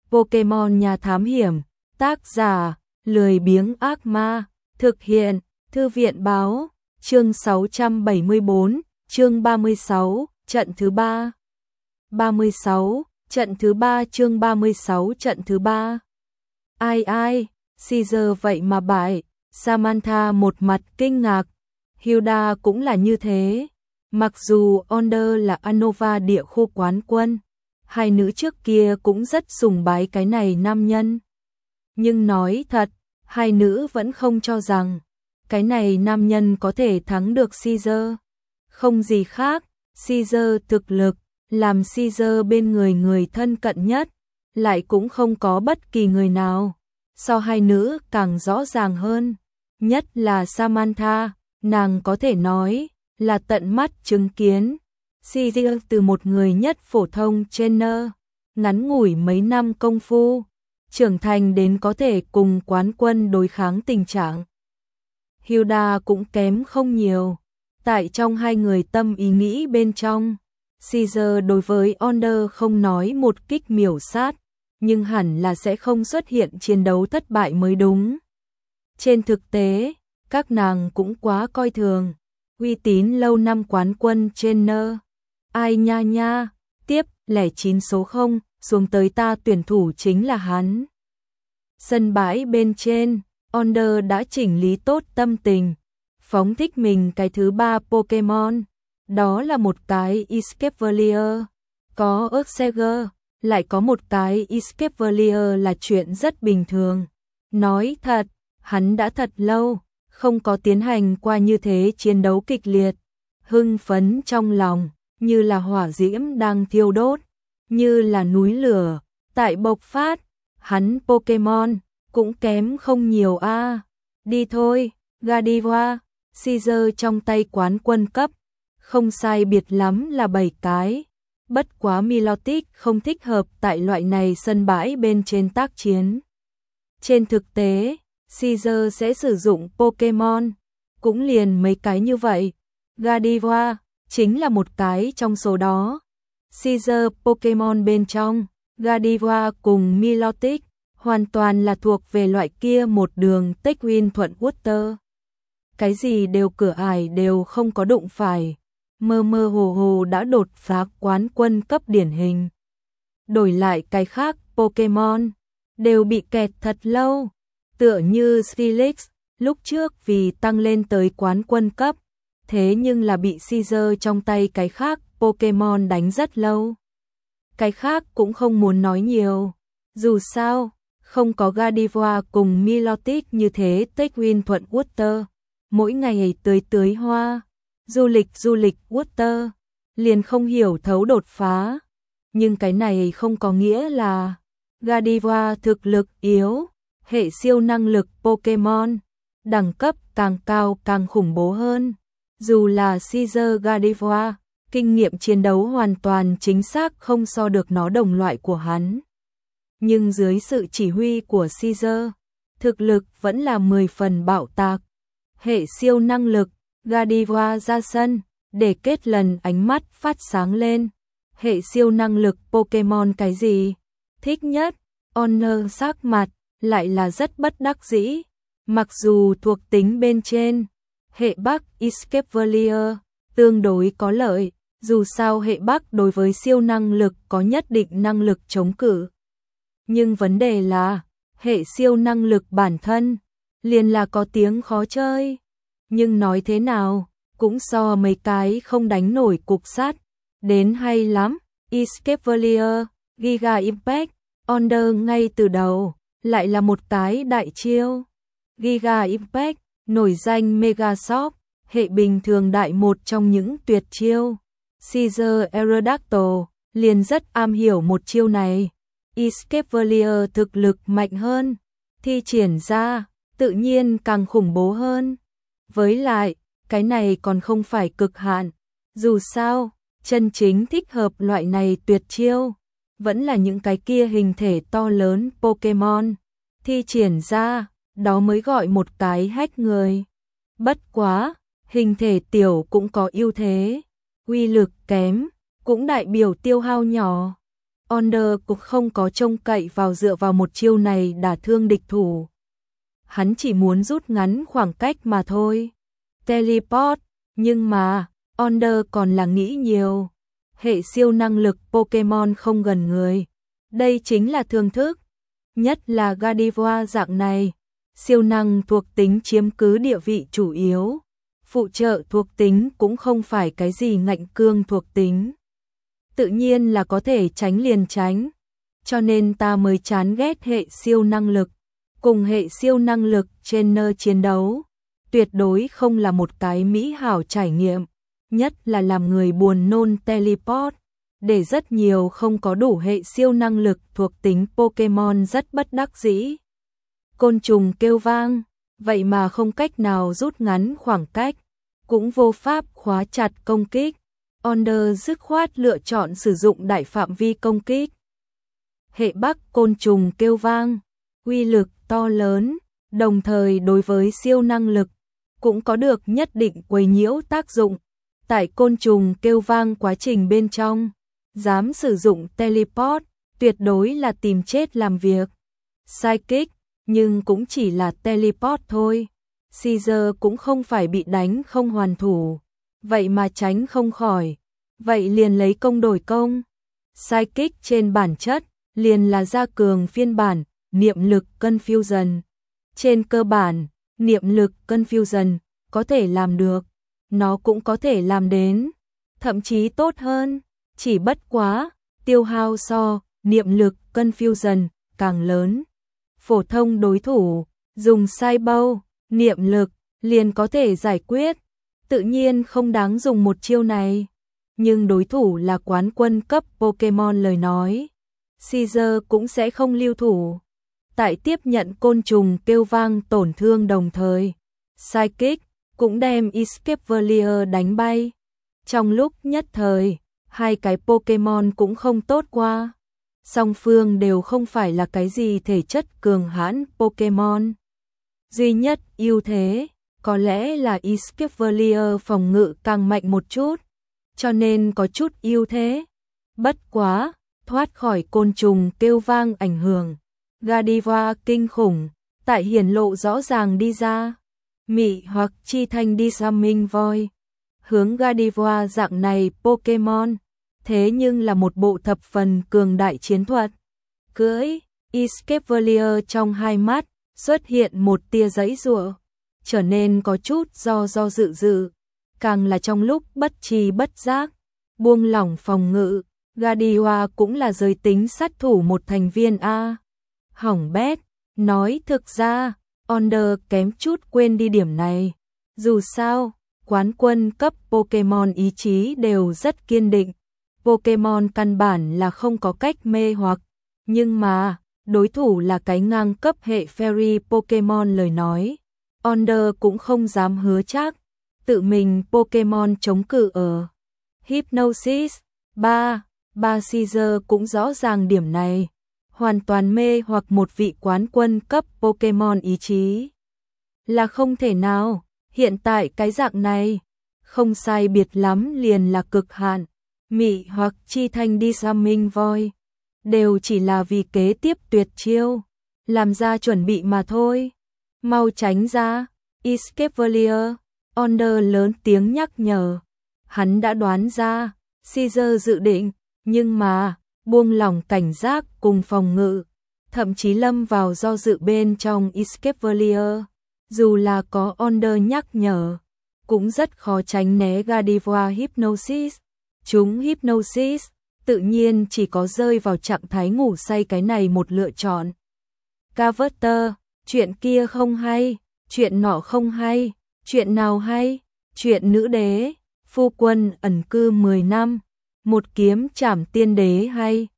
Pokemon Nhà Thám Hiểm, tác giả, lười biếng ác ma, thực hiện, Thư viện báo, chương 674, chương 36, trận thứ 3. 36, trận thứ 3 chương 36 trận thứ 3. Ai, Caesar vậy mà bại, Samantha một mặt kinh ngạc, Hilda cũng là như thế. Mặc dù Onder là Anova địa khu quán quân, hai nữ trước kia cũng rất sùng bái cái này nam nhân. Nhưng nói thật, hai nữ vẫn không cho rằng cái này nam nhân có thể thắng được Caesar. Không gì khác, Caesar thực lực, làm Caesar bên người thân cận nhất, lại cũng không có bất kỳ người nào. So hai nữ càng rõ ràng hơn, nhất là Samantha, nàng có thể nói là tận mắt chứng kiến Caesar từ một người nhất phổ thông trainer, ngắn ngủi mấy năm công phu, trưởng thành đến có thể cùng quán quân đối kháng tình trạng. Hilda cũng kém không nhiều, tại trong hai người tâm ý nghĩ bên trong, Caesar đối với Onder không nói một kích miểu sát, nhưng hẳn là sẽ không xuất hiện chiến đấu thất bại mới đúng. Trên thực tế, các nàng cũng quá coi thường uy tín lâu năm quán quân trainer. Ai nha, tiếp 09 số 0, xuống tới ta tuyển thủ chính là hắn. Sân bãi bên trên, Onder đã chỉnh lý tốt tâm tình, phóng thích mình cái thứ 3 Pokemon, đó là một cái Escavalier, có Earthshaker, lại có một cái Escavalier là chuyện rất bình thường. Nói thật, hắn đã thật lâu không có tiến hành qua như thế chiến đấu kịch liệt, hưng phấn trong lòng, như là hỏa diễm đang thiêu đốt, như là núi lửa tại bộc phát, hắn Pokemon cũng kém không nhiều a. Đi thôi, Gardevoir, Caesar trong tay quán quân cấp, không sai biệt lắm là 7 cái. Bất quá Milotic không thích hợp tại loại này sân bãi bên trên tác chiến. Trên thực tế, Caesar sẽ sử dụng Pokemon, cũng liền mấy cái như vậy. Gardevoir chính là một cái trong số đó. Caesar Pokemon bên trong, Gardevoir cùng Milotic hoàn toàn là thuộc về loại kia một đường Tech Win thuận Water. Cái gì đều cửa ải đều không có đụng phải, mơ mơ hồ hồ đã đột phá quán quân cấp điển hình. Đổi lại cái khác Pokemon, đều bị kẹt thật lâu, tựa như Steelix, lúc trước vì tăng lên tới quán quân cấp, thế nhưng là bị Caesar trong tay cái khác Pokemon đánh rất lâu. Cái khác cũng không muốn nói nhiều, dù sao, không có Gardevoir cùng Milotic như thế Tech Win thuận Water, mỗi ngày tưới hoa, du lịch Water, liền không hiểu thấu đột phá. Nhưng cái này không có nghĩa là Gardevoir thực lực yếu, hệ siêu năng lực Pokemon, đẳng cấp càng cao càng khủng bố hơn. Dù là Caesar Gardevoir, kinh nghiệm chiến đấu hoàn toàn chính xác không so được nó đồng loại của hắn. Nhưng dưới sự chỉ huy của Caesar, thực lực vẫn là 10 phần bạo tạc. Hệ siêu năng lực, Gardevoir ra sân, để kết lần ánh mắt phát sáng lên. Hệ siêu năng lực Pokemon cái gì? Thích nhất, Honor sắc mặt, lại là rất bất đắc dĩ. Mặc dù thuộc tính bên trên, hệ Bắc Escavalier tương đối có lợi, dù sao hệ Bắc đối với siêu năng lực có nhất định năng lực chống cự. Nhưng vấn đề là, hệ siêu năng lực bản thân, liền là có tiếng khó chơi. Nhưng nói thế nào, cũng so mấy cái không đánh nổi cục sắt, đến hay lắm. Escavalier, Giga Impact, Onder ngay từ đầu, lại là một cái đại chiêu. Giga Impact, nổi danh Mega Shock, hệ bình thường đại một trong những tuyệt chiêu. Caesar Aerodactyl liền rất am hiểu một chiêu này. Escavalier thực lực mạnh hơn, thi triển ra, tự nhiên càng khủng bố hơn. Với lại, cái này còn không phải cực hạn. Dù sao, chân chính thích hợp loại này tuyệt chiêu, vẫn là những cái kia hình thể to lớn Pokemon. Thi triển ra, đó mới gọi một cái hack người. Bất quá, hình thể tiểu cũng có ưu thế, uy lực kém, cũng đại biểu tiêu hao nhỏ. Onder cũng không có trông cậy vào dựa vào một chiêu này đả thương địch thủ. Hắn chỉ muốn rút ngắn khoảng cách mà thôi. Teleport, nhưng mà, Onder còn là nghĩ nhiều. Hệ siêu năng lực Pokemon không gần người. Đây chính là thưởng thức. Nhất là Gardevoir dạng này. Siêu năng thuộc tính chiếm cứ địa vị chủ yếu. Phụ trợ thuộc tính cũng không phải cái gì ngạnh cương thuộc tính. Tự nhiên là có thể tránh liền tránh. Cho nên ta mới chán ghét hệ siêu năng lực. Cùng hệ siêu năng lực trainer chiến đấu. Tuyệt đối không là một cái mỹ hảo trải nghiệm. Nhất là làm người buồn nôn teleport. Để rất nhiều không có đủ hệ siêu năng lực thuộc tính Pokemon rất bất đắc dĩ. Côn trùng kêu vang, vậy mà không cách nào rút ngắn khoảng cách, cũng vô pháp khóa chặt công kích. Onder dứt khoát lựa chọn sử dụng đại phạm vi công kích. Hệ Bắc côn trùng kêu vang, uy lực to lớn, đồng thời đối với siêu năng lực, cũng có được nhất định quấy nhiễu tác dụng. Tại côn trùng kêu vang quá trình bên trong, dám sử dụng teleport, tuyệt đối là tìm chết làm việc. Psychic, nhưng cũng chỉ là teleport thôi. Caesar cũng không phải bị đánh không hoàn thủ, vậy mà tránh không khỏi, vậy liền lấy công đổi công. Psychic trên bản chất, liền là gia cường phiên bản, niệm lực Confusion. Trên cơ bản, niệm lực Confusion có thể làm được, nó cũng có thể làm đến, thậm chí tốt hơn, chỉ bất quá, tiêu hao so, niệm lực Confusion càng lớn. Phổ thông đối thủ, dùng sai bao, niệm lực, liền có thể giải quyết, tự nhiên không đáng dùng một chiêu này. Nhưng đối thủ là quán quân cấp Pokemon lời nói, Caesar cũng sẽ không lưu thủ. Tại tiếp nhận côn trùng kêu vang tổn thương đồng thời, Psychic cũng đem Escavalier đánh bay. Trong lúc nhất thời, hai cái Pokemon cũng không tốt qua. Song phương đều không phải là cái gì thể chất cường hãn Pokemon. Duy nhất ưu thế, có lẽ là Escavalier phòng ngự càng mạnh một chút, cho nên có chút ưu thế. Bất quá, thoát khỏi côn trùng kêu vang ảnh hưởng, Gardevoir kinh khủng, tại hiển lộ rõ ràng đi ra. Mị hoặc chi thanh đi Summoning Void, hướng Gardevoir dạng này Pokemon, thế nhưng là một bộ thập phần cường đại chiến thuật. Cưỡi, Escavalier trong hai mắt, xuất hiện một tia giãy giụa, trở nên có chút do dự, càng là trong lúc bất tri bất giác, buông lỏng phòng ngự, Gardevoir cũng là giới tính sát thủ một thành viên A. Hỏng bét, nói thực ra, Onder kém chút quên đi điểm này. Dù sao, quán quân cấp Pokemon ý chí đều rất kiên định. Pokemon căn bản là không có cách mê hoặc, nhưng mà, đối thủ là cái ngang cấp hệ Fairy Pokemon lời nói. Onder cũng không dám hứa chắc, tự mình Pokemon chống cự ở. Hypnosis, ba Caesar cũng rõ ràng điểm này. Hoàn toàn mê hoặc một vị quán quân cấp Pokemon ý chí. Là không thể nào, hiện tại cái dạng này, không sai biệt lắm liền là cực hạn. Mị hoặc chi thanh đi Summoning Void, đều chỉ là vì kế tiếp tuyệt chiêu, làm ra chuẩn bị mà thôi. Mau tránh ra, Escavalier, Onder lớn tiếng nhắc nhở. Hắn đã đoán ra, Caesar dự định, nhưng mà, buông lỏng cảnh giác cùng phòng ngự, thậm chí lâm vào do dự bên trong Escavalier. Dù là có Onder nhắc nhở, cũng rất khó tránh né Gardevoir Hypnosis. Chúng Hypnosis, tự nhiên chỉ có rơi vào trạng thái ngủ say cái này một lựa chọn. Carver, chuyện kia không hay, chuyện nọ không hay, chuyện nào hay, chuyện nữ đế, phu quân ẩn cư 10 năm, một kiếm trảm tiên đế hay.